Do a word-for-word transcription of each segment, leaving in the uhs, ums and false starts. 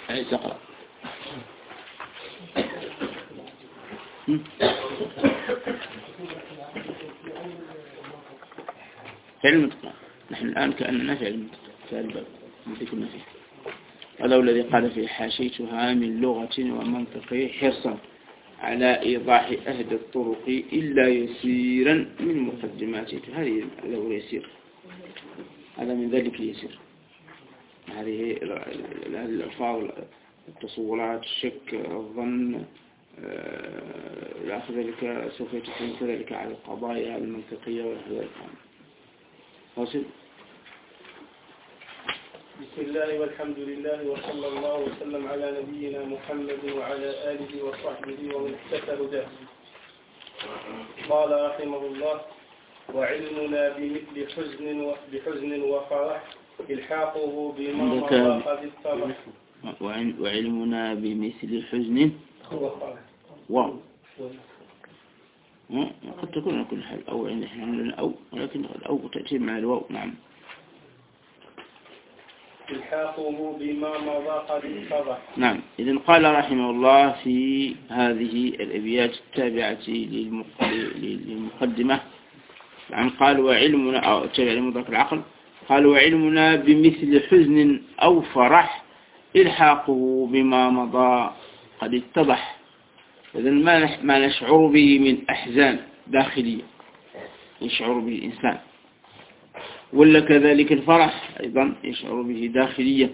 أي تقرأ. فعل المتقى. نحن الآن كأننا فعل المتقى فعل الباب الذي كنا فيه. هذا الذي قال فيه حاشيتها من لغة ومنطق حرصا على إيضاح أهد الطرق إلا يسيرا من مقدماته. هذه هذا يسير، هذا من ذلك يسير. هذه الألفاظ، التصورات، الشك، الظن، لا ذلك سوف يتكلم كذلك على القضايا المنطقية والحذر. فاصل. بسم الله والحمد لله وصلى الله وسلم على نبينا محمد وعلى آله وصحبه ومن اهتدى بهداه. قال رحمه الله: وعلمنا بمثل حزن بحزن وفرح الحاقه بما مضى قد اتضح. وعلمنا بمثل حزن وفرح. واو قد تكون على كل حال أو عند إحنا أو، ولكن الأو تأتي مع الواو. نعم. الحاقه بما مضى قد اتضح. نعم. إذن قال رحمه الله في هذه الأبيات التابعة للمقدمة، نعم، قال وعلمنا أو تابع لمدرك العقل، قال وعلمنا بمثل حزن أو فرح الحاقه بما مضى قد اتضح. إذن ما نشعر به من أحزان داخلية يشعر به الإنسان، ولا كذلك الفرح أيضا يشعر به داخليا.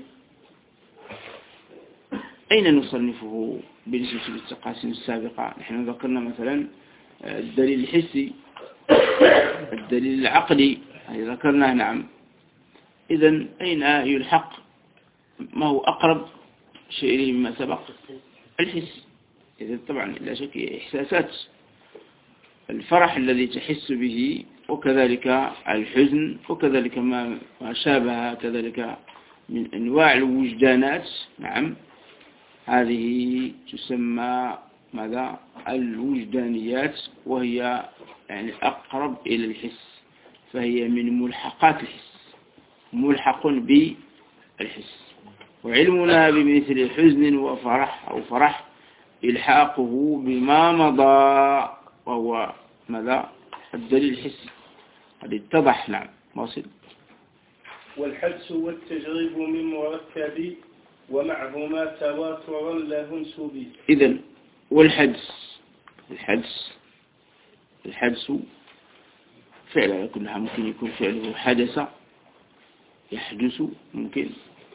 أين نصنفه بالنسبة للتقاسيم السابقة؟ نحن ذكرنا مثلا الدليل الحسي، الدليل العقلي ذكرناه. نعم. إذن أين يلحق ما هو أقرب شيء إليه مما سبق؟ الحس. إذن طبعا لا شك إحساسات الفرح الذي تحس به، وكذلك الحزن، وكذلك ما شابه كذلك من أنواع الوجدانات. نعم. هذه تسمى ماذا؟ الوجدانيات، وهي يعني أقرب إلى الحس، فهي من ملحقات الحس، ملحق بالحس. وعلمنا بمثل حزن وفرح أو فرح إلحاقه بما مضى، وهو ماذا؟ الدليل الحسي قد اتضح. نعم. واصل. والحدس والتجريب من مركب ومعهما تواترا له انسبي. إذن والحدس، الحدس الحدس فعل على كل حال، ممكن يكون فعله حدث، يحدث، ممكن.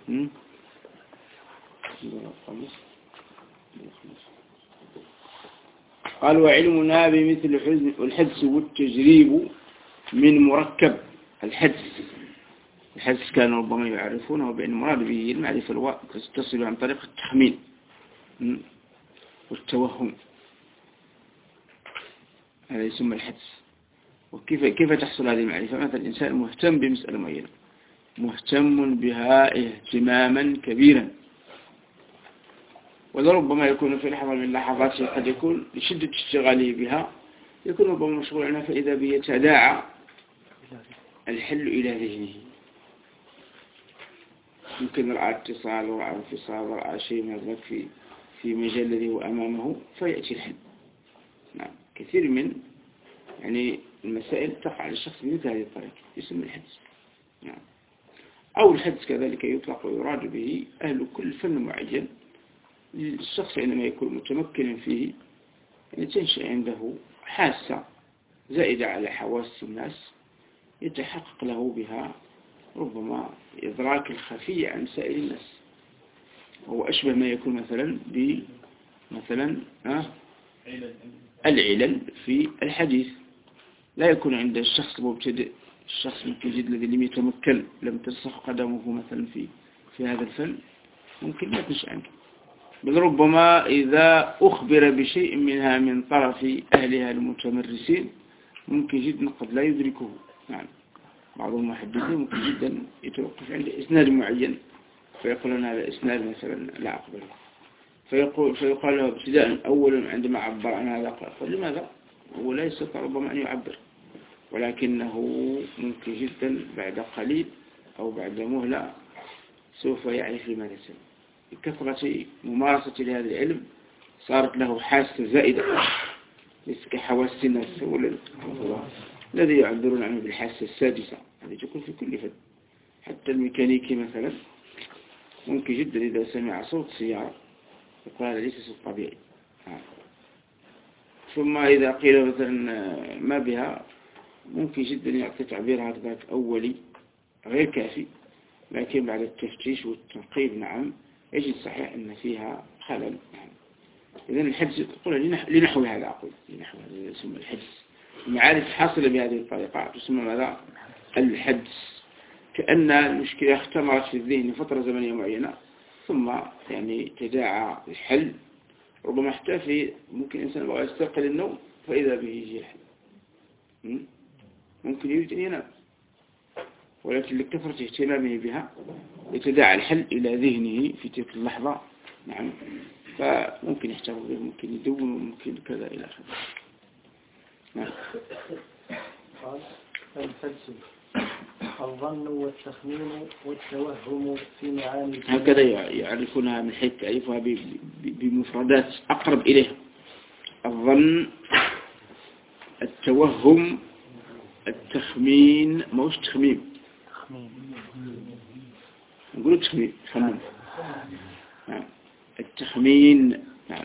قال وعلمنا بمثل حزن. والحدس والتجريب من مركب. الحدس الحدس كانوا ربما يعرفونه بأن المراد به المعرفة تصل عن طريق التخمين والتوهم، هذا يسمى الحدس. وكيف كيف تحصل هذه المعرفة؟ مثلا الإنسان مهتم بمسألة معينة، مهتم بها اهتماما كبيرا، ولربما يكون في لحظة من اللحظات قد يكون لشدة اشتغاله بها يكون ربما مشغول عنها، فإذا به يتداعى الحل إلى ذهنه. يمكن رأى اتصال ورأى انفصال ورأى شيء من ذلك في في مجال الذي هو أمامه فيأتي الحل. نعم. كثير من يعني المسائل تقع للشخص بمثل هذه الطريقة، يسمى الحدس. نعم. أو الحدس كذلك يطلق ويراد به أهل كل فن معين. الشخص عندما يكون متمكنا فيه يعني تنشأ عنده حاسة زائدة على حواس الناس يتحقق له بها ربما إدراك الخفي عن سائر الناس. هو أشبه ما يكون مثلا بمثلا آه العلل في الحديث. لا يكون عند الشخص مبتدئ، الشخص المجد الذي لم يتمكن، لم ترسخ قدمه مثلا في في هذا الفن، ممكن ما تنشأ عنه، بل ربما إذا أخبر بشيء منها من طرف أهلها المتمرسين ممكن جدا قد لا يدركه. نعم. بعض المحدثين ممكن جدا يتوقف عند إسناد معين فيقول أن هذا إسناد مثلا لا أقبله، فيقول فيقال له ابتداء أولا عندما عبر عن هذا قال لماذا؟ هو لا يستطيع ربما أن يعبر، ولكنه ممكن جدا بعد قليل أو بعد مهلة سوف يعرف لماذا سبب. كثرة ممارسة لهذا العلم صارت له حاسة زائدة ليس كحواس الناس الذي يعبرون عنه بالحاسة السادسة هذه تكون في كل فن. حتى الميكانيكي مثلا ممكن جدا إذا سمع صوت سيارة يقول هذا ليس صوت طبيعي. ثم إذا قيل مثلا ما بها ممكن جدا يعطي تعبير هكذا أولي غير كافي، لكن بعد التفتيش والتنقيب نعم يجد صحيح أن فيها خلل. إذن الحدس تقول لنحو هذا أقول لنحو هذا يسمى الحدس. المعارف حاصلة بهذه الطريقة تسمى ماذا؟ الحدس. كأن المشكلة اختمرت في الذهن فترة زمنية معينة ثم يعني تداعى الحل. ربما حتى في ممكن إنسان بغى يستيقظ النوم فإذا به يجي الحل، ممكن يريد أن ينام ولكن لكثرة اهتمامه بها يتداعى الحل إلى ذهنه في تلك اللحظة. نعم فممكن يحتفظ به، ممكن يدون، ممكن كذا إلى آخره. نعم. قال الحدس الظن والتخمين والتوهم في معاني هكذا يعرفونها من حيث تعرفها بمفردات أقرب إليها: الظن، التوهم، التخمين. ما هوش تخميم، نقول تخمين خمم. نعم. التخمين. نعم.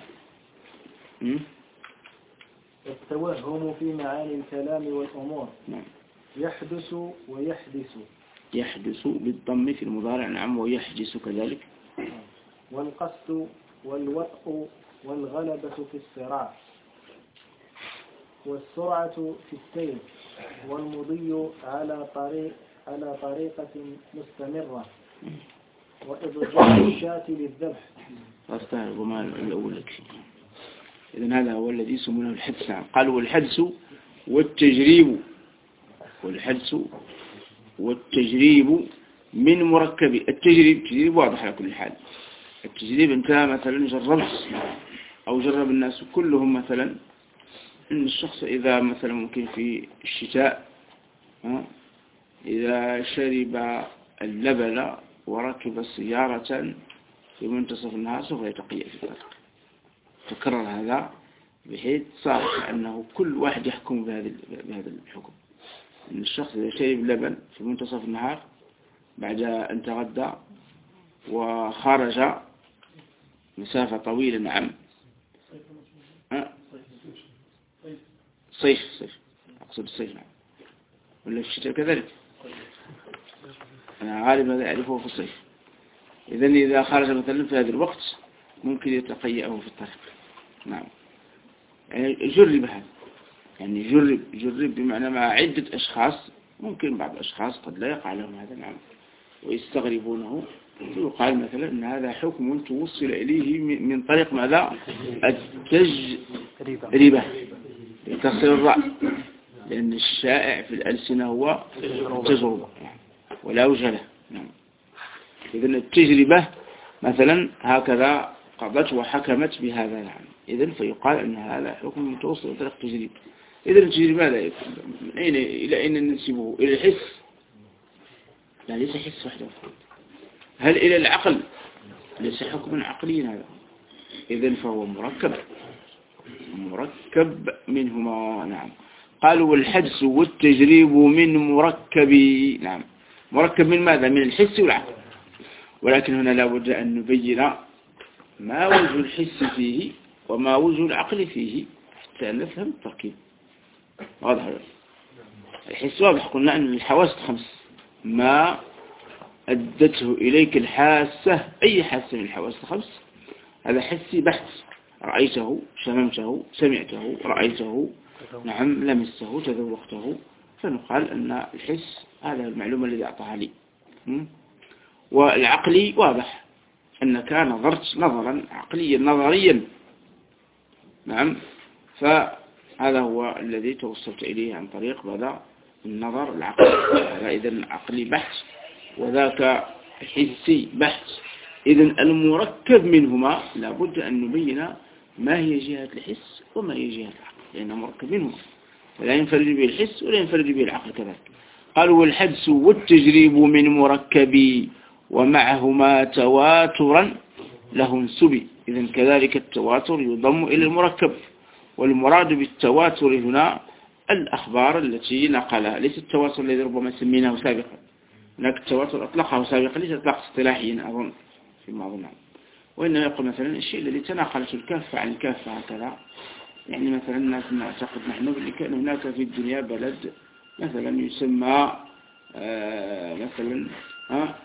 التوهم في معاني الكلام والأمور. نعم. يحدث ويحدث. يحدث بالضم في المضارع. نعم. ويحدث كذلك. والقصد والوطء والغلبة في الصراع والسرعة في السير والمضي على طريق على طريقة مستمرة وإضجاع الشاة للذبح. أستعرض ما الأول لك. إذن هذا هو الذي يسمونه الحدس. قالوا والحدس والتجريب. والحدس والتجريب من مركب. التجريب تجريب واضح على كل حال. التجريب انت مثلا جربت أو جرب الناس كلهم مثلا إن الشخص إذا مثلا ممكن في الشتاء إذا شرب اللبن وركب سيارة في منتصف النهار سوف يتقيأ في الطريق. تكرر هذا بحيث صار أنه كل واحد يحكم بهذا بهذا الحكم. إن الشخص إذا شرب لبن في منتصف النهار بعد أن تغدى وخرج مسافة طويلة. نعم. صيف صيف أقصد الصيف. نعم. ولا في الشتاء كذلك. أنا غالبا أعرفه في الصيف. إذن إذا خرج مثلا في هذا الوقت ممكن يتقيأه في الطريق. نعم. يعني جرب هذا، يعني جرب جرب بمعنى مع عدة أشخاص. ممكن بعض الأشخاص قد لا يقع لهم هذا. نعم. ويستغربونه. يقال مثلا أن هذا حكم توصل إليه من طريق ماذا؟ التجربة بكسر الراء، لأن الشائع في الألسنة هو التجربة ولا وجه له. نعم. إذن التجربة مثلا هكذا قضت وحكمت بهذا. نعم. إذن فيقال أن هذا حكم متوصل إلى طريق التجربة. إذن التجربة لا يكون من أين إلى أين ننسبه؟ إلى الحس؟ لا، ليس حس وحده. هل إلى العقل؟ ليس حكما عقليا هذا. إذن فهو مركب مركب منهما. نعم. قالوا والحدس والتجريب من مركب. نعم. مركب من ماذا؟ من الحس والعقل. ولكن هنا لا بد أن نبين ما وجه الحس فيه وما وجه العقل فيه حتى نفهم التركيب. واضح؟ الحس واضح، قلنا أن الحواس خمس، ما أدته إليك الحاسة، أي حاسة من الحواس الخمس هذا حسي بحث. رأيته، شممته، سمعته، رأيته، نعم، لمسته، تذوقته، فنقال أن الحس هذا المعلومة الذي أعطاها لي. والعقلي واضح أنك نظرت نظرا عقليا نظريا. نعم. فهذا هو الذي توصلت إليه عن طريق هذا النظر العقلي. هذا إذن عقلي بحث وذاك حسي بحث. إذن المركب منهما لابد أن نبين ما هي جهة الحس وما هي جهة العقل، لأنه مركب منهما ولا ينفرد به الحس ولا ينفرد به العقل كذلك. قالوا والحدس والتجريب من مركب ومعهما تواترا له انسبي. إذن كذلك التواتر يضم إلى المركب، والمراد بالتواتر هنا الأخبار التي نقلها، ليس التواتر الذي ربما سميناه سابقا. هناك التواتر أطلقه سابقا ليس أطلق اصطلاحيا أظن فيما أظن، وإنما يقول مثلا الشيء الذي تناقلت الكافة عن الكافة هكذا. يعني مثلا الناس نعتقد نحن باللي كان هناك في الدنيا بلد مثلا يسمى آه مثلا ها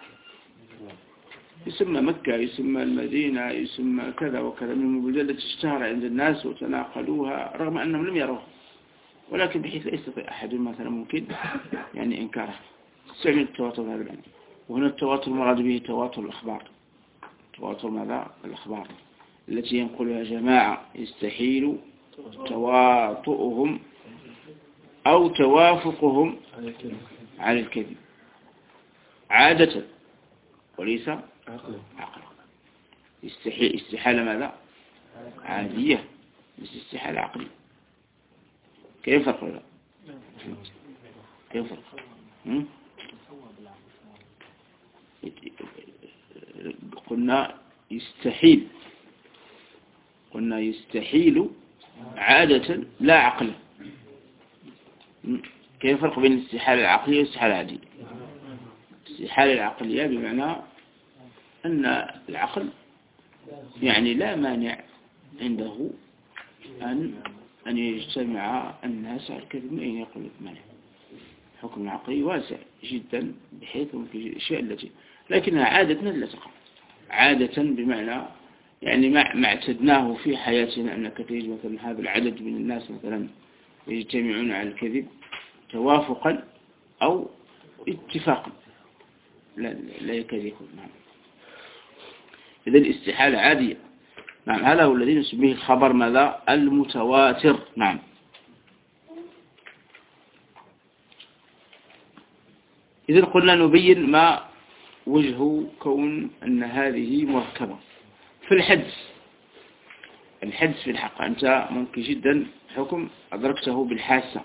يسمى مكة، يسمى المدينة، يسمى كذا وكذا من البلدان التي اشتهر عند الناس وتناقلوها رغم أنهم لم يروها، ولكن بحيث لا يستطيع أحد مثلا ممكن يعني إنكاره. استعمل التواتر هذا المعنى. وهنا التواتر مراد به تواتر الأخبار. تواتر ماذا؟ الأخبار التي ينقلها جماعة يستحيل تواطؤهم أو توافقهم على الكذب عادة وليس عقلا. استحالة ماذا؟ عادية، بس استحالة عقلية. كيف فرق هذا؟ كيف فرق؟ قلنا يستحيل، قلنا يستحيل عادة لا عقلا. كيف فرق بين الاستحالة العقلية والاستحالة العادية؟ الاستحالة العقلية بمعنى أن العقل يعني لا مانع عنده أن أن يجتمع الناس على الكذب. من أين يقول مانع؟ حكم العقلي واسع جدا بحيث ممكن الأشياء التي لكنها عادة لا تقع. عادة بمعنى يعني ما ما اعتدناه في حياتنا أنك تجد مثلا هذا العدد من الناس مثلا يجتمعون على الكذب توافقا أو اتفاقا، لا لا يكاد يكون. نعم. إذا الاستحالة عادية. نعم. هذا هو الذي نسميه الخبر ماذا؟ المتواتر. نعم. إذا قلنا نبين ما وجه كون أن هذه مركبة. في الحدس، الحدس في الحق أنت ممكن جدا حكم أدركته بالحاسة،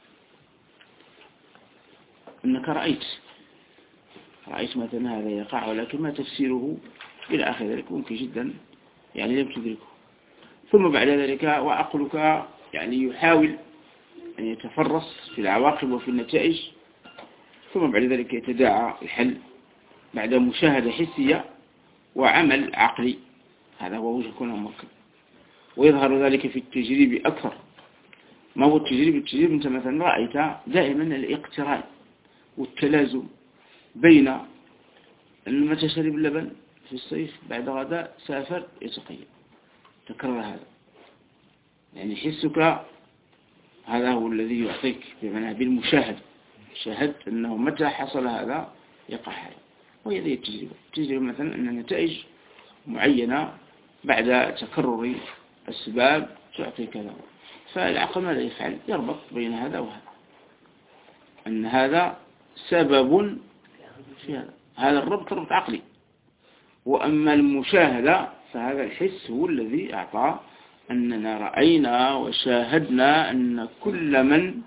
أنك رأيت رأيت مثلا هذا يقع، ولكن ما تفسيره إلى آخر ذلك ممكن جدا يعني لم تدركه. ثم بعد ذلك وعقلك يعني يحاول أن يتفرس في العواقب وفي النتائج، ثم بعد ذلك يتداعى الحل بعد مشاهدة حسية وعمل عقلي. هذا هو وجه كونه مركب. ويظهر ذلك في التجريب أكثر. ما هو التجريب؟ التجريب أنت مثلا رأيت دائما الاقتران والتلازم بين أن متى شرب اللبن في الصيف بعد غداء سافر يتقيم. تكرر هذا، يعني حسك هذا هو الذي يعطيك بمعنى بالمشاهد، شاهدت أنه متى حصل هذا يقع هذا. وهي ذي التجربة. التجربة مثلا أن نتائج معينة بعد تكرر أسباب تعطي كذا. فالعقل ماذا يفعل؟ يربط بين هذا وهذا، أن هذا سبب في هذا. هذا الربط ربط عقلي. وأما المشاهدة فهذا الحس هو الذي أعطى أننا رأينا وشاهدنا أن كل من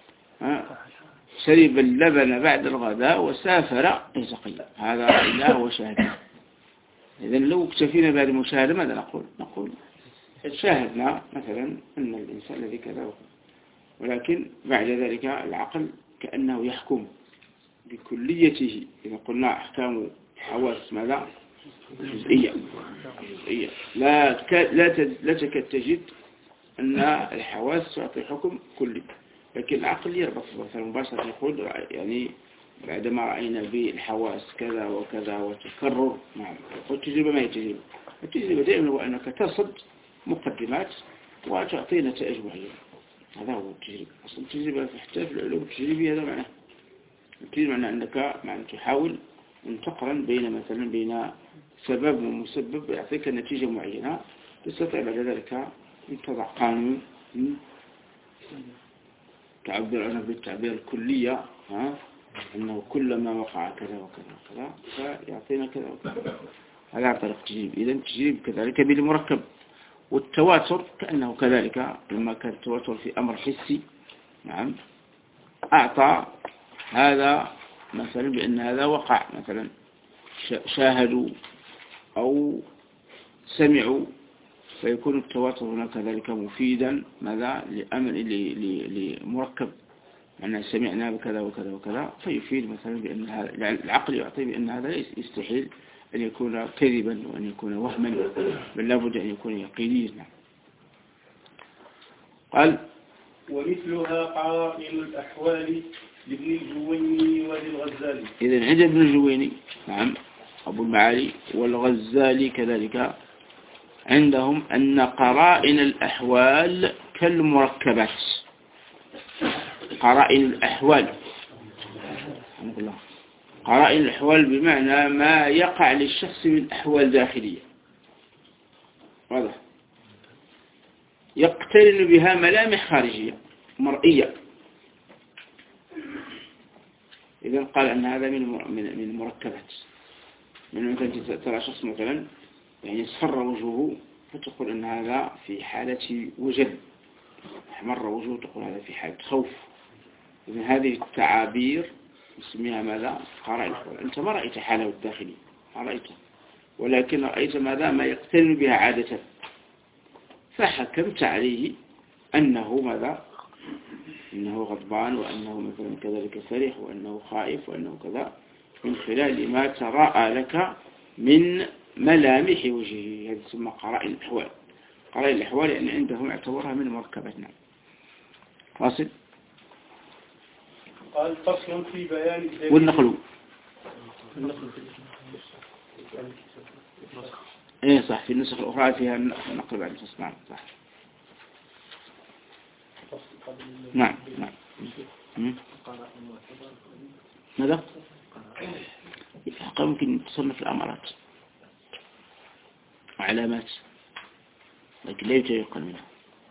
شرب اللبن بعد الغداء وسافر يتقيم. هذا رأيناه وشاهدنا. إذن لو اكتفينا بهذه المشاهدة ماذا نقول؟ نقول شاهدنا مثلا أن الإنسان الذي كذا وكذا، ولكن بعد ذلك العقل كأنه يحكم بكليته. إذا قلنا أحكام حواس ماذا؟ جزئية. جزئية. لا لا لا تكاد تجد أن الحواس تعطي حكم كلي، لكن العقل يربط مثلا مباشرة يقول يعني بعدما رأينا بالحواس كذا وكذا وتكرر. نعم. والتجربة ما هي تجربة؟ التجربة دائما هو أنك تصد مقدمات وتعطي نتائج معينة. هذا هو التجربة. أصلا التجربة حتى في العلوم التجريبية هذا معناه. التجربة معناه أنك معنى تحاول أن تقرن بين مثلا بين سبب ومسبب يعطيك نتيجة معينة، تستطيع بعد ذلك أن تضع قانون تعبر عنه بالتعبير الكلية، ها أنه كلما وقع كذا وكذا وكذا فيعطينا كذا وكذا. هذا عن طريق التجريب. إذا التجريب كذلك بالمركب. والتواتر كأنه كذلك لما كان التواتر في أمر حسي، نعم، أعطى هذا مثلا بأن هذا وقع، مثلا شاهدوا أو سمعوا فيكون التواتر هنا كذلك مفيدا ماذا لأمر لمركب أن سمعنا بكذا وكذا وكذا، فيفيد مثلا بأن هذا العقل يعطي بأن هذا يستحيل أن يكون كذبا وأن يكون وهما، بل لابد أن يكون يقينيا. قال ومثلها قرائن الأحوال لابن الجويني وللغزالي. إذن عند ابن الجويني نعم أبو المعالي والغزالي كذلك عندهم أن قرائن الأحوال كالمركبات. قرائن الأحوال قرائن الأحوال بمعنى ما يقع للشخص من أحوال داخلية واضح يقترن بها ملامح خارجية مرئية. إذن قال أن هذا من من المركبات، من مثلا ترى شخص مثلا يعني اصفر وجهه فتقول أن هذا في حالة وجل، احمر وجهه تقول هذا في حالة خوف. إذن هذه التعابير نسميها ماذا؟ قرائن الأحوال. أنت ما رأيت حاله الداخلي ما رأيته، ولكن رأيت ماذا؟ ما يقترن بها عادة، فحكمت عليه أنه ماذا؟ أنه غضبان، وأنه مثلا كذلك فرح، وأنه خائف، وأنه كذا، من خلال ما تراءى لك من ملامح وجهه. هذا تسمى قرائن الأحوال. قرائن الأحوال يعني عندهم اعتبرها من مركبتنا. واصل. قال فصل في بيان والنقل. ايه صح، في النسخ الأخرى فيها النقل بعد الفصل. نعم صح. نعم نعم. ماذا؟ الحقيقة ممكن تصنف الأمارات وعلامات، لكن لا يتيقن منها.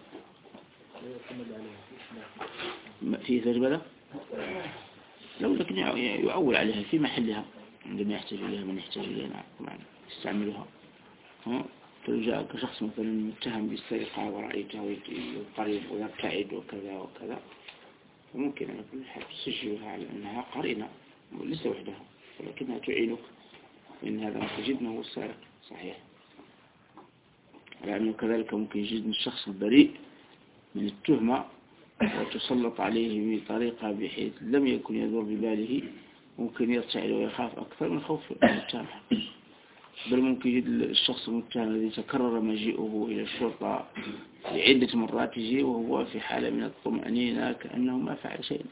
في تجربة لو لكن يؤول عليها في محلها عندما يحتاج إليها من يحتاج إليها طبعا يستعملها. جاءك شخص مثلا متهم بالسرقة ورأيته قريب ويبتعد وكذا وكذا، فممكن على كل حال تسجلها على أنها قرينة ليس وحدها، ولكنها تعينك إن هذا ممكن جدا هو السارق صحيح، على أنه كذلك ممكن جدا الشخص البريء من التهمة وتسلط عليه بطريقة بحيث لم يكن يدور بباله، ممكن يرتعد ويخاف أكثر من خوف المتهم، بل ممكن يجد الشخص المتهم الذي تكرر مجيئه إلى الشرطة لعدة مرات يجي وهو في حالة من الطمأنينة كأنه ما فعل شيء.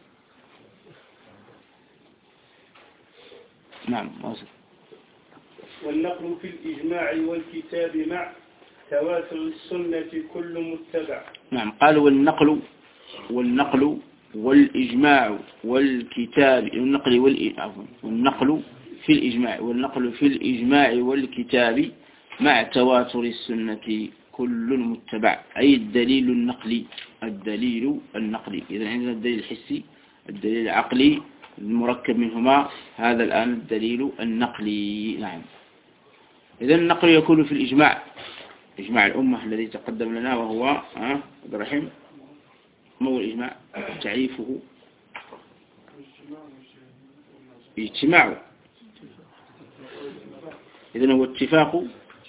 نعم واصل. والنقل في الإجماع والكتاب مع تواتر السنة كل متبع. نعم قال والنقل والنقل والإجماع والكتاب النقل والإجماع والنقل في الإجماع والنقل في الإجماع والكتاب مع تواتر السنة كل متبع، أي الدليل النقلي الدليل النقلي. إذا عندنا الدليل الحسي الدليل العقلي المركب منهما، هذا الآن الدليل النقلي. نعم. إذا النقل يكون في الإجماع، إجماع الأمة الذي تقدم لنا وهو ها عبد الرحيم ما هو الإجماع؟ تعريفه اجتماعه، إذن هو اتفاق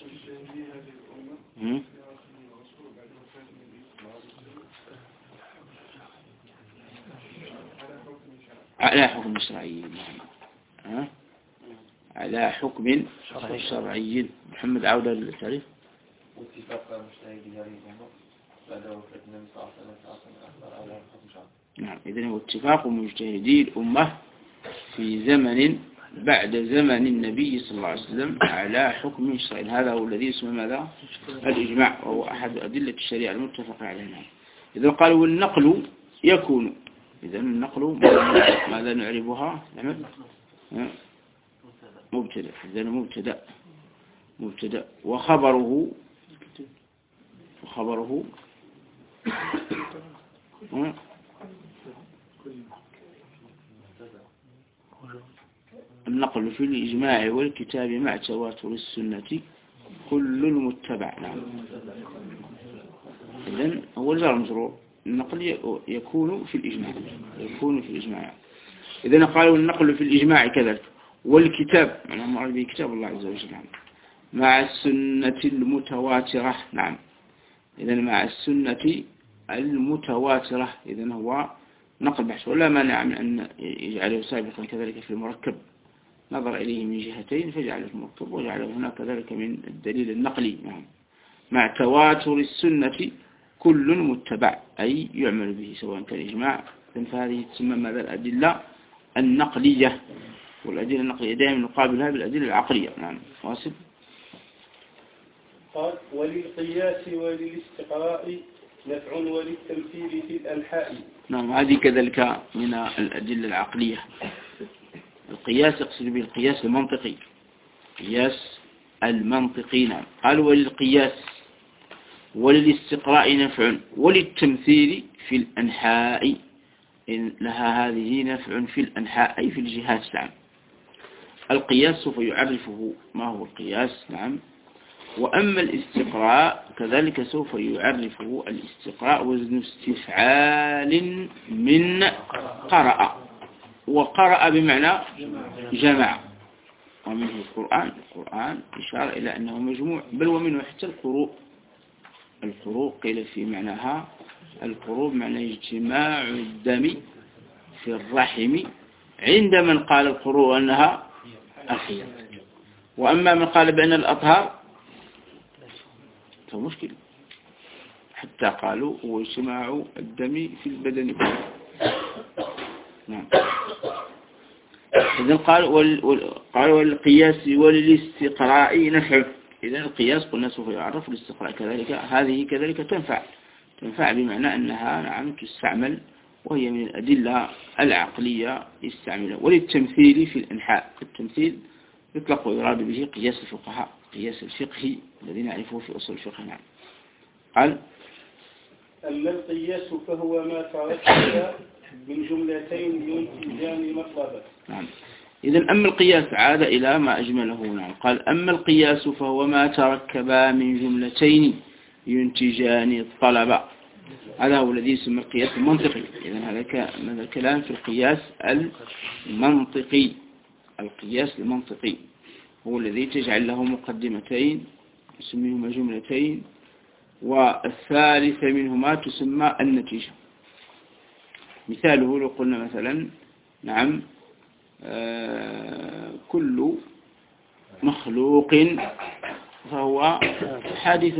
على حكم شرعي، على حكم شرعي. محمد عودة للتعريف. نعم إذن هو اتفاق مجتهدي الأمة في زمن بعد زمن النبي صلى الله عليه وسلم على حكم شرعي، هذا هو الذي اسمه ماذا؟ الإجماع، وهو أحد أدلة الشريعة المتفق عليها. إذا قالوا والنقل يكون، إذا النقل ماذا نعرفها؟ مبتدأ. إذا مبتدأ مبتدأ وخبره وخبره النقل في الإجماع والكتاب مع تواتر السنة كل متبع. نعم. إذن هو الجار المجرور، النقل يكون في الإجماع يكون في الإجماع. إذن قالوا النقل في الإجماع كذلك، والكتاب معناه مراد به كتاب الله عز وجل مع السنة المتواترة. نعم، إذن مع السنة المتواترة، إذن هو نقل بحث، ولا مانع من أن يجعله سابقا كذلك في المركب، نظر إليه من جهتين فجعله في المركب وجعله هنا كذلك من الدليل النقلي. نعم، مع تواتر السنة كل متبع، أي يعمل به سواء كان إجماع، فهذه تسمى ماذا؟ الأدلة النقلية، والأدلة النقلية دائما نقابلها بالأدلة العقلية. نعم، واصل. قال وللقياس وللاستقراء نفع وللتمثيل في الأنحاء. نعم، هذه كذلك من الأدلة العقلية. القياس يقصد به القياس المنطقي، قياس المنطقي. نعم، قال وللقياس وللاستقراء نفع وللتمثيل في الأنحاء، إن لها هذه نفع في الأنحاء أي في الجهات. نعم، القياس سوف يعرفه ما هو القياس. نعم، وأما الاستقراء كذلك سوف يعرفه. الاستقراء وزن استفعال من قرأ، وقرأ بمعنى جمع، ومنه القرآن. القرآن إشارة إلى أنه مجموع، بل ومنه حتى القروء. القروء قيل في معناها، القروء بمعنى اجتماع الدم في الرحم، عند من قال القروء أنها الحيض. وأما من قال بأن الأطهار فمشكل، حتى قالوا هو اجتماع الدم في البدن. نعم، إذن قال قال والقياس وللاستقراء نفع. إذن القياس قلنا سوف يعرف، الاستقراء كذلك، هذه كذلك تنفع تنفع بمعنى أنها نعم تستعمل، وهي من الأدلة العقلية يستعملها. وللتمثيل في الأنحاء، التمثيل يطلق ويراد به قياس الفقهاء، قياس الفقهي الذي نعرفه في أصول الفقه. نعم، قال أما القياس فهو ما تركب من جملتين ينتجان مطلبا. نعم، إذن أما القياس عاد إلى ما أجمله. نعم، قال أما القياس فهو ما تركب من جملتين ينتجان الطلب، هذا هو الذي يسمى القياس المنطقي. إذن هذا الكلام في القياس المنطقي. القياس المنطقي هو الذي تجعل له مقدمتين تسميهما جملتين، والثالثة منهما تسمى النتيجة. مثاله لو قلنا مثلا نعم آه كل مخلوق فهو حادث،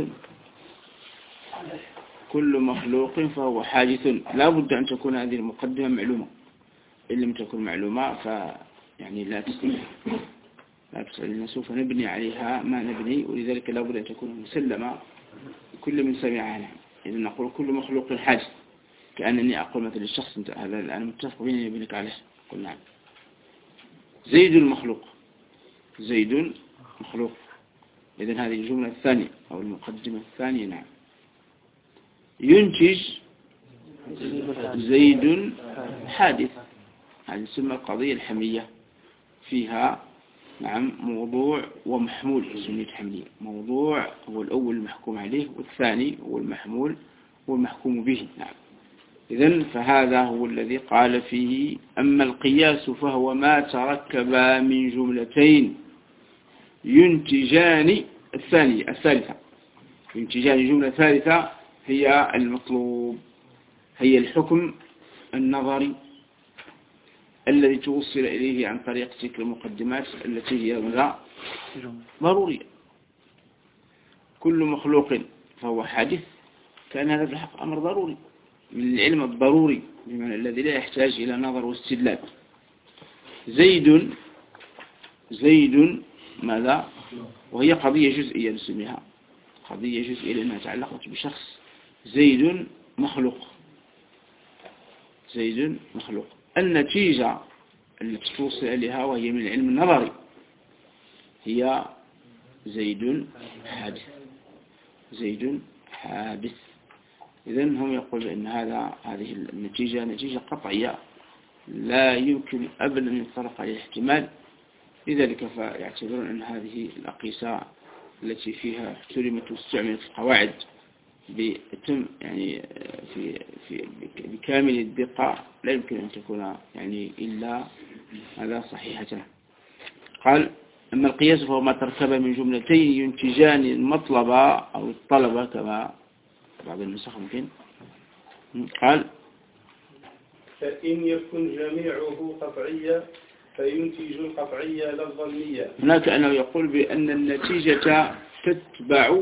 كل مخلوق فهو حادث. لا بد أن تكون هذه المقدمة معلومة، إن لم تكن معلومة ف يعني لا تسأل لا تسأل سوف نبني عليها ما نبني، ولذلك لا بد أن تكون مسلمة كل من سمعها. نعم، إذا نقول كل مخلوق حادث، كأنني أقول مثل الشخص أنت هذا الآن متفق بيني وبينك عليه، قل نعم. زيد المخلوق، زيد مخلوق، إذن هذه الجملة الثانية أو المقدمة الثانية. نعم، ينتج زيد حادث، هذه تسمى القضية الحملية، فيها نعم موضوع ومحمول، سميت حملية. موضوع هو الأول المحكوم عليه، والثاني هو المحمول والمحكوم به. نعم، إذن فهذا هو الذي قال فيه أما القياس فهو ما تركب من جملتين ينتجان الثانية الثالثة ينتجان جملة ثالثة هي المطلوب، هي الحكم النظري الذي توصل إليه عن طريق تلك المقدمات التي هي ضرورية. كل مخلوق فهو حادث، كان هذا في الحق أمر ضروري من العلم الضروري، بمعنى الذي لا يحتاج إلى نظر واستدلال. زيد زيد ماذا؟ وهي قضية جزئية نسميها قضية جزئية لأنها تعلقت بشخص. زيد مخلوق، زيد مخلوق. النتيجة التي توصل إليها وهي من العلم النظري هي زيد حادث، زيد حادث. إذن هم يقولون أن هذا هذه النتيجة نتيجة قطعية لا يمكن أبدا أن يطرق عليه احتمال، لذلك فيعتبرون أن هذه الأقيسة التي فيها احترمت واستعملت القواعد بتم يعني في في بكامل الدقة لا يمكن أن تكون يعني إلا هذا صحيحة. قال أما القياس فهو ما تركب من جملتين ينتجان المطلب أو الطلب كما بعض النسخ ممكن. قال فإن يكن جميعه قطعيا فينتج القطعية لا الظنية. هناك أنه يقول بأن النتيجة تتبع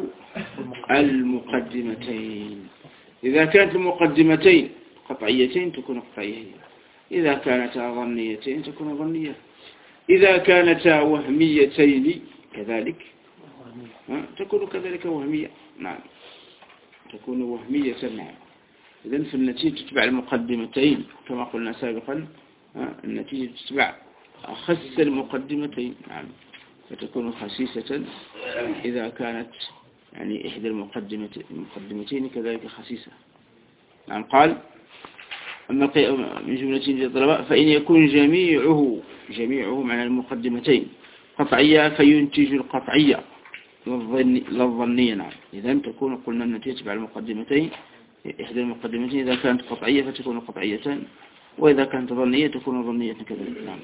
المقدمتين. إذا كانت المقدمتين قطعيتين تكون قطعية، إذا كانتا ظنيتين تكون ظنية، إذا كانتا وهميتين كذلك تكون كذلك وهمية. نعم تكون وهمية. نعم إذن فالنتيجة تتبع المقدمتين كما قلنا سابقا، النتيجة تتبع أخس المقدمتين. نعم فتكون خسيسة إذا كانت يعني إحدى المقدمتين كذلك خسيسة. نعم قال أما من جملتين الطلباء فإن يكون جميعه جميعه معنى المقدمتين قطعية فينتج القطعية للظنية. نعم إذن تكون قلنا النتيجة تتبع المقدمتين، إحدى المقدمتين إذا كانت قطعية فتكون قطعية، وإذا كانت ظنية تكون ظنية كذلك. نعم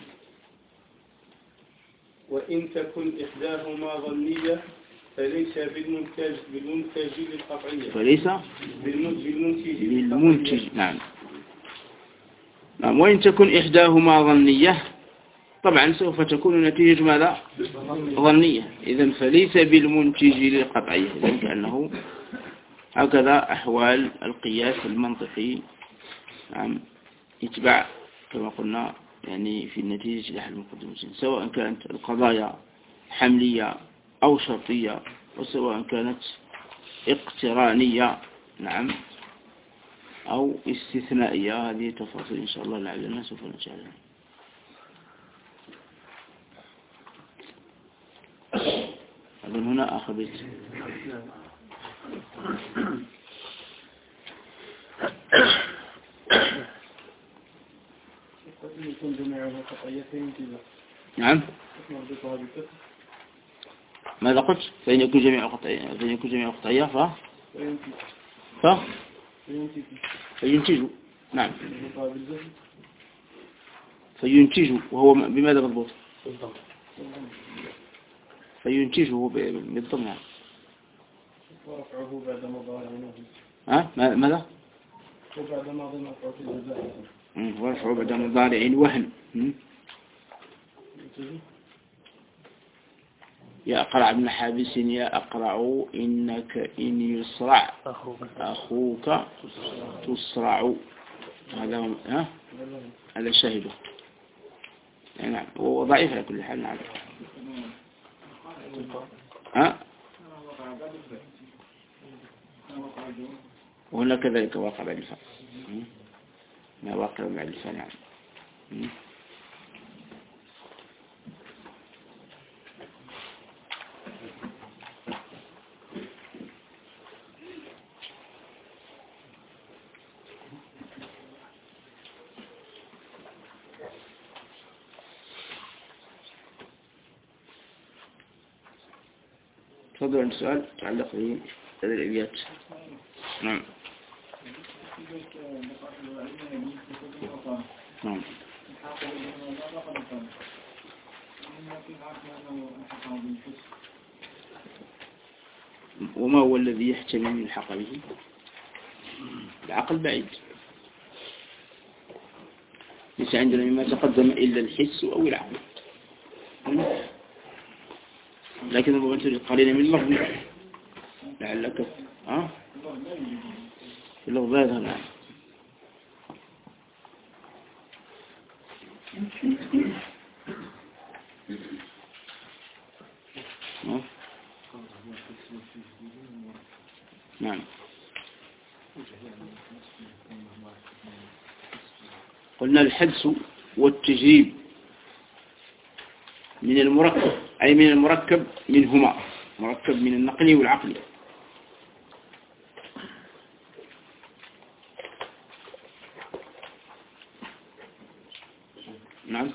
وإن تكن إحداهما ظنية فليس بالمنتج بالمنتج للقطعية فليس بالمنتج للمنتج. نعم نعم وإن تكن إحداهما ظنية طبعا سوف تكون النتيجة ماذا؟ ظنية. إذن فليس بالمنتج للقطعية. إذن كأنه هكذا أحوال القياس المنطقي. نعم يتبع كما قلنا يعني في النتيجة لأحد المقدمتين، سواء كانت القضايا حملية أو شرطية، وسواء كانت اقترانية نعم أو استثنائية. هذه تفاصيل إن شاء الله لعلنا سوف نجعلها. أظن هنا آخر بيت. نعم ماذا قلت؟ فإن يكون جميع قطعية فإن يكون جميع قطعية ف ف فينتج. نعم فينتج وهو بماذا مضبوط؟ فينتجه بالضم. نعم ورفعه بعد مضارع ها ماذا؟ وبعد ماضي مرفوع في الجزاء ورفعه بعد مضارع وهن. يا أقرع ابن حابس يا أقرع إنك إن يسرع أخوك تسرع. هذا ها هذا شاهده. نعم هو ضعيف على كل حال. نعم ها وهنا كذلك واقع بعد الفاء. ما واقع بعد الفاء. نعم تفضل عند سؤال تعلق به هذه الأبيات. نعم نعم وما هو الذي يحتمل من الحق به؟ العقل بعيد، ليس عندنا مما تقدم إلا الحس أو العقل، لكن ربما تريد قليلا من اللفظ لعلك ها اللفظ هذا. نعم نعم قلنا الحدس والتجريب من المركب، أي من المركب منهما، مركب من النقل والعقل. نعم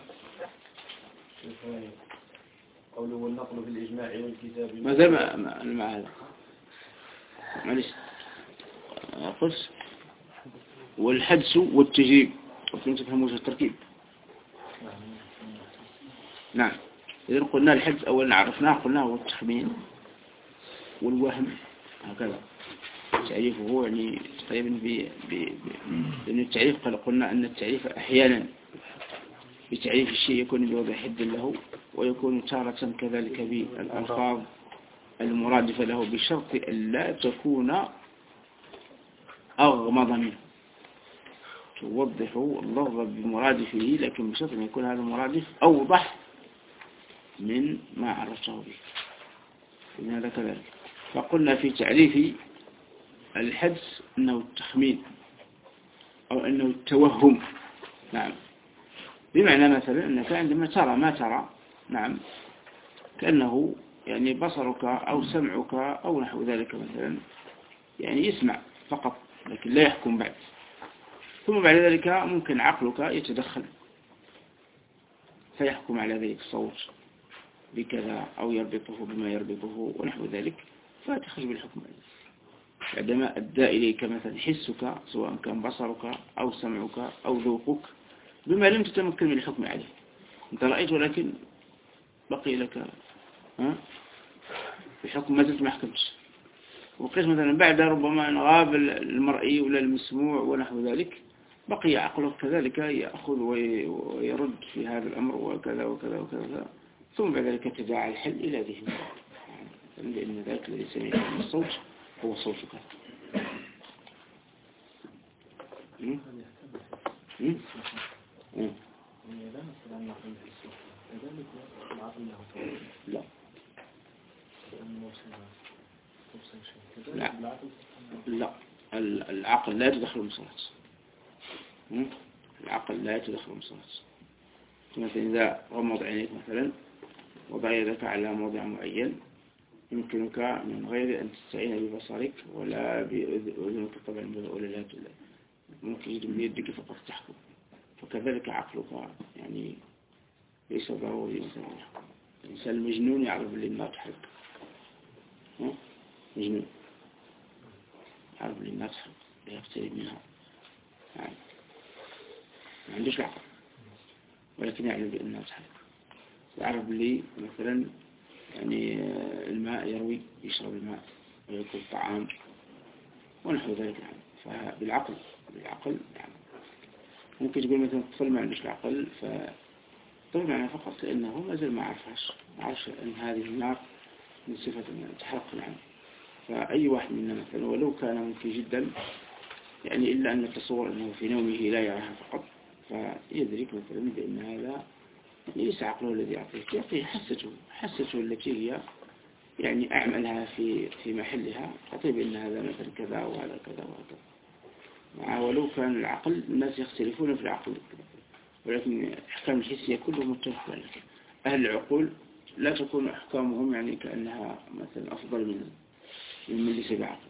قوله والنقل في الإجماع والكتاب ما زال مع هذا معلش قلت والحدس والتجريب، وفين تفهموش التركيب. نعم إذا قلنا الحدس أولا عرفناه قلنا هو التخمين والوهم هكذا تعريفه يعني تقريبا ب لأن التعريف قلنا أن التعريف أحيانا بتعريف الشيء يكون بوضع حد له، ويكون تارة كذلك بالألفاظ المرادفة له بشرط أن لا تكون أغمض منه، توضح اللفظ بمرادفه لكن بشرط أن يكون هذا المرادف أوضح من ما عرفته به. من هذا كذلك. فقلنا في تعريف الحدس أنه التخمين أو أنه التوهم. نعم، بمعنى مثلا أنك عندما ترى ما ترى، نعم، كأنه يعني بصرك أو سمعك أو نحو ذلك مثلا، يعني يسمع فقط لكن لا يحكم بعد، ثم بعد ذلك ممكن عقلك يتدخل فيحكم على ذلك الصوت بكذا أو يربطه بما يربطه ونحو ذلك فتخرج بالحكم عليه. عندما أدى إليك مثلا حسك سواء كان بصرك أو سمعك أو ذوقك بما لم تتمكن من الحكم عليه، أنت رأيت ولكن بقي لك ها الحكم ما زلت ما حكمتش، وقيس مثلا بعد ربما أن غاب المرئي ولا المسموع ونحو ذلك بقي عقلك كذلك يأخذ ويرد في هذا الأمر وكذا وكذا وكذا، ثم بعد ذلك تداعى الحل إلى ذهنك، لأن ذلك الذي سمعت من الصوت هو صوتك. م? م? م? لا لا لا العقل لا يتدخل المصالحات، العقل لا يتدخل المصالحات. مثلا إذا غمض عينيك مثلا وضع يدك على موضع معين يمكنك من غير أن تستعين ببصرك ولا بأذنك طبعا ولا لا ممكن يجب بيدك فقط تحكم، فكذلك عقلك يعني ليس ضروري مثلا. الإنسان المجنون يعرف باللي النار تحرك، مجنون يعرف باللي النار تحرك لا يقترب منها، يعني ما عندوش العقل ولكن يعلم بأنها تحرك، يعرف باللي مثلا يعني الماء يروي يشرب الماء ويأكل الطعام ونحو ذلك. يعني فبالعقل بالعقل يعني ممكن تقول مثلا الطفل ما عندوش العقل فطول معنا فقط لأنه ما زال ما عرفهاش، ما عرفش أن هذه النار من صفة تحرق العام. فأي واحد منا مثلا ولو كان ممكن جدا يعني إلا أن نتصور أنه في نومه لا يراها فقط فيدرك مثلا بأن هذا ليس عقله الذي يعطيه، يعطيه حسته حسته التي هي يعني أعملها في في محلها، خطيب أن هذا مثلا كذا وهذا كذا وهذا. مع ولو كان العقل الناس يختلفون في العقل ولكن الأحكام الحسية كلهم متفق عليها. أهل العقول لا تكون أحكامهم يعني كأنها مثلا أفضل من من ليس بعقل.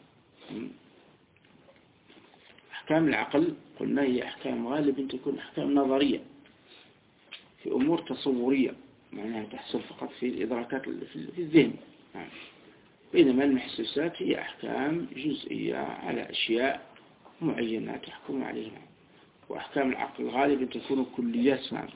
أحكام العقل قلنا هي أحكام غالبا تكون أحكام نظرية في أمور تصورية معناها تحصل فقط في الإدراكات في الذهن، بينما المحسوسات هي أحكام جزئية على أشياء معينة تحكم عليها. وأحكام العقل غالبا تكون كليات. نعم.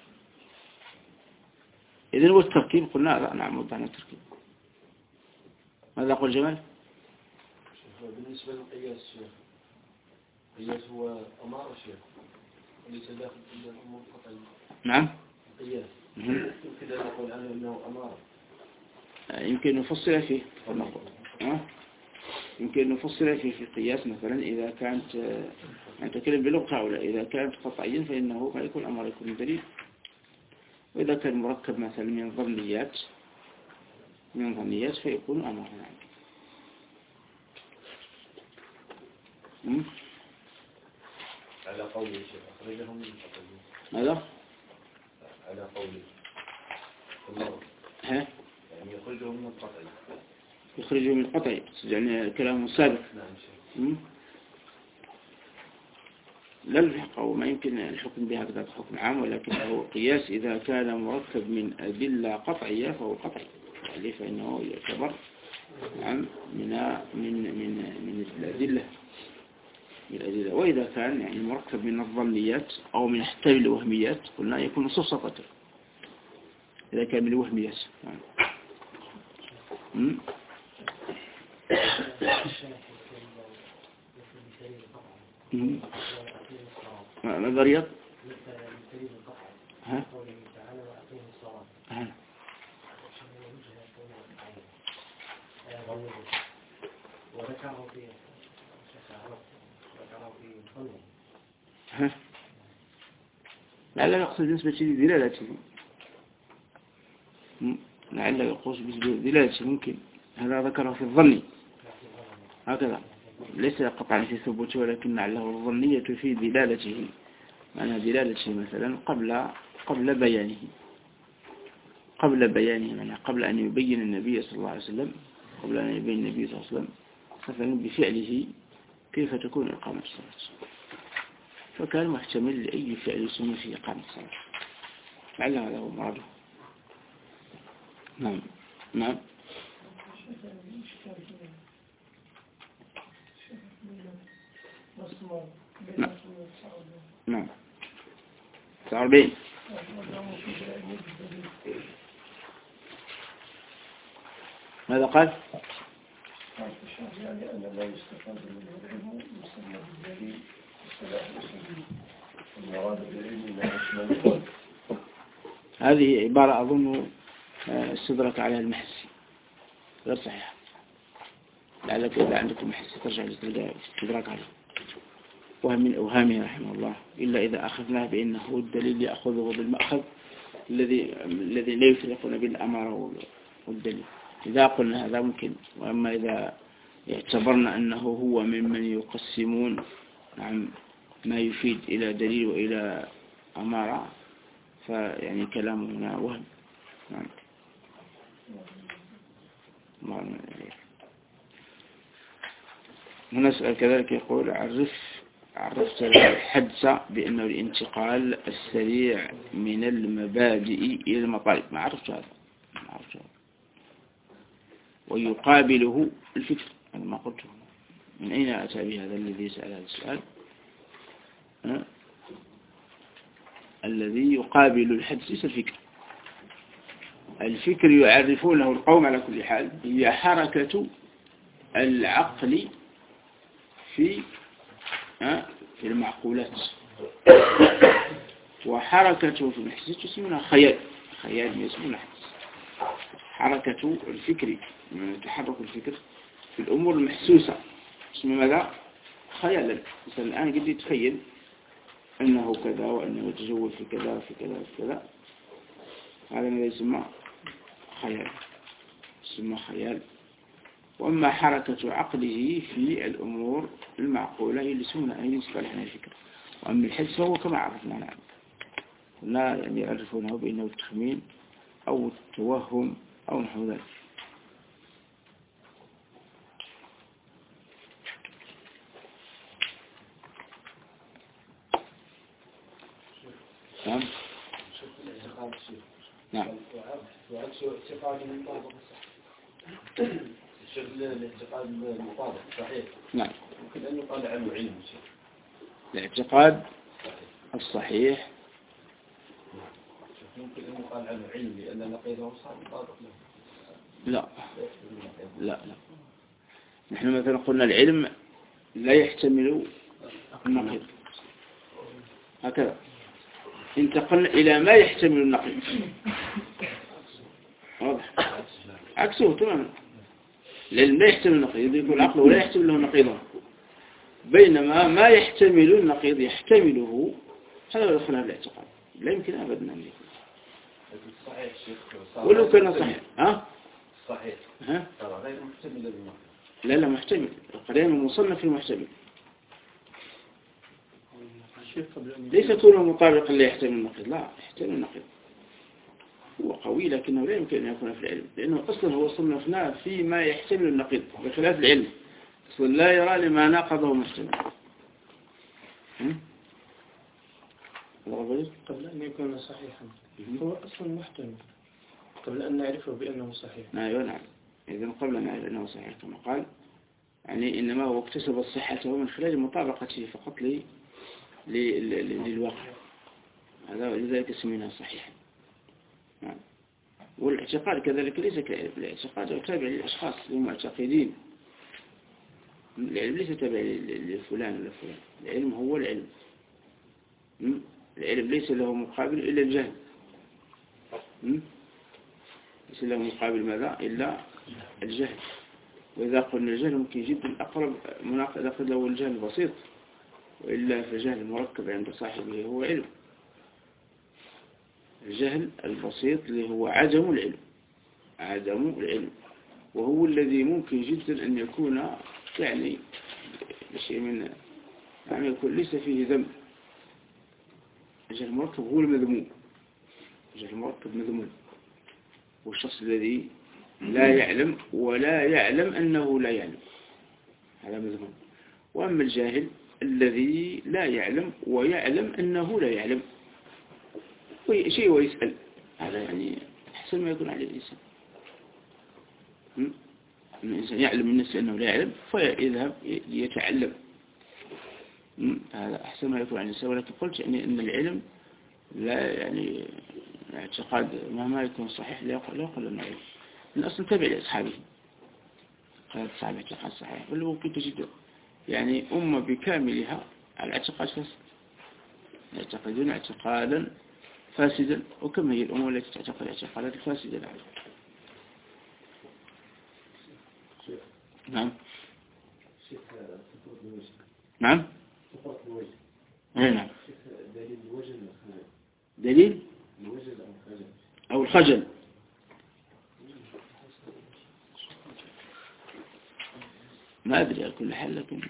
إذن هو التركيب قلنا لا نعم وضعنا التركيب. ماذا قال جمال؟ بالنسبة للقياس شيخ، القياس هو أمار شيخ وليس داخل إلا الأمور القطعية. نعم. القياس يمكن أن نقول عنه أنه أمار. يمكن نفصل فيه أه؟ يمكن نفصل فيه في القياس مثلا إذا كانت نتكلم بلغة هؤلاء إذا كانت قطعيا فإنه ما يكون أمر يكون دليل، وإذا كان مركب مثلا من ظنيات من ظنيات فيكون أمر. نعم. على قوله شيخ أخرجهم من القطعية. ماذا؟ على قوله الله ها؟ يعني يخرجهم من القطعية. يخرجهم من القطعية يعني كلام سابق. نعم شيخ. لا الحق أو ما يمكن الحكم بها كذا حكم عام، ولكنه قياس إذا كان مركب من أدلة قطعية فهو قطعي يعني فإنه يعتبر نعم من من من من الأدلة من الأدلة. وإذا كان يعني مركب من الظنيات أو من حتى الوهميات قلنا يكون نصوص قطعي إذا كان من الوهم يس. ماذا رياض؟ ها؟ ها؟ ها؟ لعل يقصد بالنسبة لدلالته، لعل يقصد بالنسبة لدلالته ممكن هذا ذكره في الظن هكذا، ليس قطعا في ثبوته ولكن لعله الظنية في دلالته، معنى دلالته مثلا قبل قبل بيانه قبل بيانه معنى قبل أن يبين النبي صلى الله عليه وسلم قبل أن يبين النبي صلى الله عليه وسلم مثلا بفعله كيف تكون إقامة الصلاة، فكان محتمل لأي فعل يسمى فيه إقامة الصلاة، لعل هذا هو مراده. نعم نعم نعم نعم تعربين. ماذا قال؟ يعني أن لا يستفاد منه العلم يسمى بالدليل اصطلاح الأصوليين، المراد بالعلم ما يشمل. هذه عبارة أظن استدرك عليها المحسي غير صحيح، لعلك إذا عندك المحسي ترجع للاستدراك عليه، وهم من أوهامه رحمه الله، إلا إذا أخذناه بأنه الدليل يأخذه بالمأخذ الذي الذي لا يفرقون بالأمر والدليل، إذا قلنا هذا ممكن. وأما إذا اعتبرنا أنه هو ممن يقسمون عن ما يفيد إلى دليل وإلى أمارة فيعني كلامه هنا وهم. نعم. هنا سؤال كذلك يقول عرف عرفت الحدس بأنه الانتقال السريع من المبادئ إلى المطالب. ما عرفت هذا ما عرفت هذا. ويقابله الفكر، أنا ما قلته. من أين أتى بهذا الذي سأل هذا السؤال؟ أه؟ الذي يقابل الحدس ليس الفكر. الفكر يعرفونه القوم على كل حال هي حركة العقل في أه؟ في المعقولات، وحركته في الحس تسمونها خيال، خيال يسمونها حدس. حركة الفكر من تحرك الفكر في الأمور المحسوسة اسمه ماذا؟ خيالا. مثلا الآن قد يتخيل أنه كذا وأنه يتجول في كذا وفي كذا وفي كذا، هذا ما يسمى خيال، يسمى خيال. وأما حركة عقله في الأمور المعقولة اللي يسمونها أي يصطلح على الفكر. وأما الحس فهو كما عرفنا نعم لا يعني يعرفونه بأنه التخمين أو التوهم أو نحو ذلك. نعم نعم وعكس اعتقاد المطابق الشكل الاعتقاد المطابق صحيح. نعم يمكن أن يقال عنه علم. الاعتقاد الصحيح يمكن أن يقال عنه علم لأن نقيضه صار مطابق له. لا لا لا نحن مثلا قلنا العلم لا يحتمل النقيض هكذا، انتقلنا إلى ما يحتمل النقيض. واضح؟ عكسه تماما. العلم لا يحتمل النقيض يكون العقل ولا يحتمل له نقيضا، بينما ما يحتمل النقيض يحتمله هذا هو خلاف الاعتقاد، لا يمكن أبدا أن يكون. صحيح شيخ ولو كان صحيح ها صحيح ها ترى غير محتمل للنقيض. لا لا محتمل، القرآن مصنف المحتمل ليس كونه مطابقا لا يحتمل النقيض، لا يحتمل النقيض. هو قوي لكنه لا يمكن أن يكون في العلم، لأنه أصلا هو صنفناه فيما يحتمل النقيض بخلاف العلم أصلا لا يرى لما ناقضه محتمل. قبل أن يكون صحيحا هو أصلا محتمل قبل أن نعرفه بأنه صحيح. أيوة نعم. إذن قبل أن نعرف أنه صحيح كما قال يعني إنما هو اكتسب صحته من خلال مطابقته فقط لي للواقع، هذا لذلك سميناه صحيح. نعم. والاعتقاد كذلك ليس كالعلم. الاعتقاد هو تابع للأشخاص اللي هم معتقدين. العلم ليس تابع لفلان ولا فلان. العلم هو العلم. العلم ليس له مقابل إلا الجهل. ليس له مقابل ماذا إلا الجهل. وإذا قلنا الجهل ممكن جدا أقرب مناقض له الجهل البسيط، وإلا فالجهل المركب عند صاحبه هو علم. الجهل البسيط اللي هو عدم العلم، عدم العلم، وهو الذي ممكن جدا أن يكون يعني شيء من يعني يكون ليس فيه ذنب. الجهل المركب هو المذموم. الجهل المركب مذموم، والشخص الذي لا يعلم ولا يعلم أنه لا يعلم هذا مذموم. وأما الجاهل الذي لا يعلم ويعلم أنه لا يعلم شيء ويسأل، هذا يعني أحسن ما يكون عليه الإنسان. الإنسان يعلم من نفسه أنه لا يعلم فيذهب يتعلم، هذا أحسن ما يكون عليه الإنسان. ولكن قلت يعني أن العلم لا يعني اعتقاد مهما يكون صحيح لا يقل لا يقل أنه علم. من أصل تابع لأصحابه، قال صاحب اعتقاد صحيح، بل ممكن تجد يعني أمة بكاملها على اعتقاد فاسد، يعتقدون اعتقادا فاسدا. وكم هي الأمة التي تعتقد اعتقادات فاسدة؟ نعم نعم نعم دليل أو الخجل. ما أدري على كل حال، لكن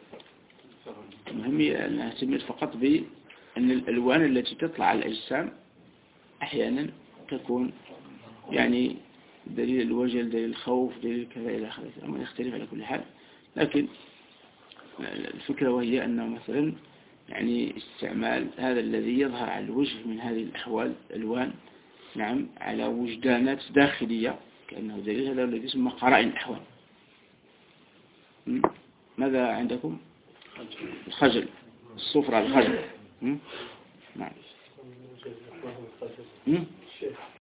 المهم أنها تمر فقط بأن الألوان التي تطلع على الأجسام أحيانا تكون يعني دليل الوجل، دليل الخوف، دليل كذا إلى آخره. أما يختلف على كل حال، لكن الفكرة وهي أنه مثلا يعني استعمال هذا الذي يظهر على الوجه من هذه الأحوال الألوان نعم على وجدانات داخلية كأنه دليل، هذا الذي يسمى قرائن الأحوال. ماذا عندكم؟ الخجل، الصفرة، الخجل. نعم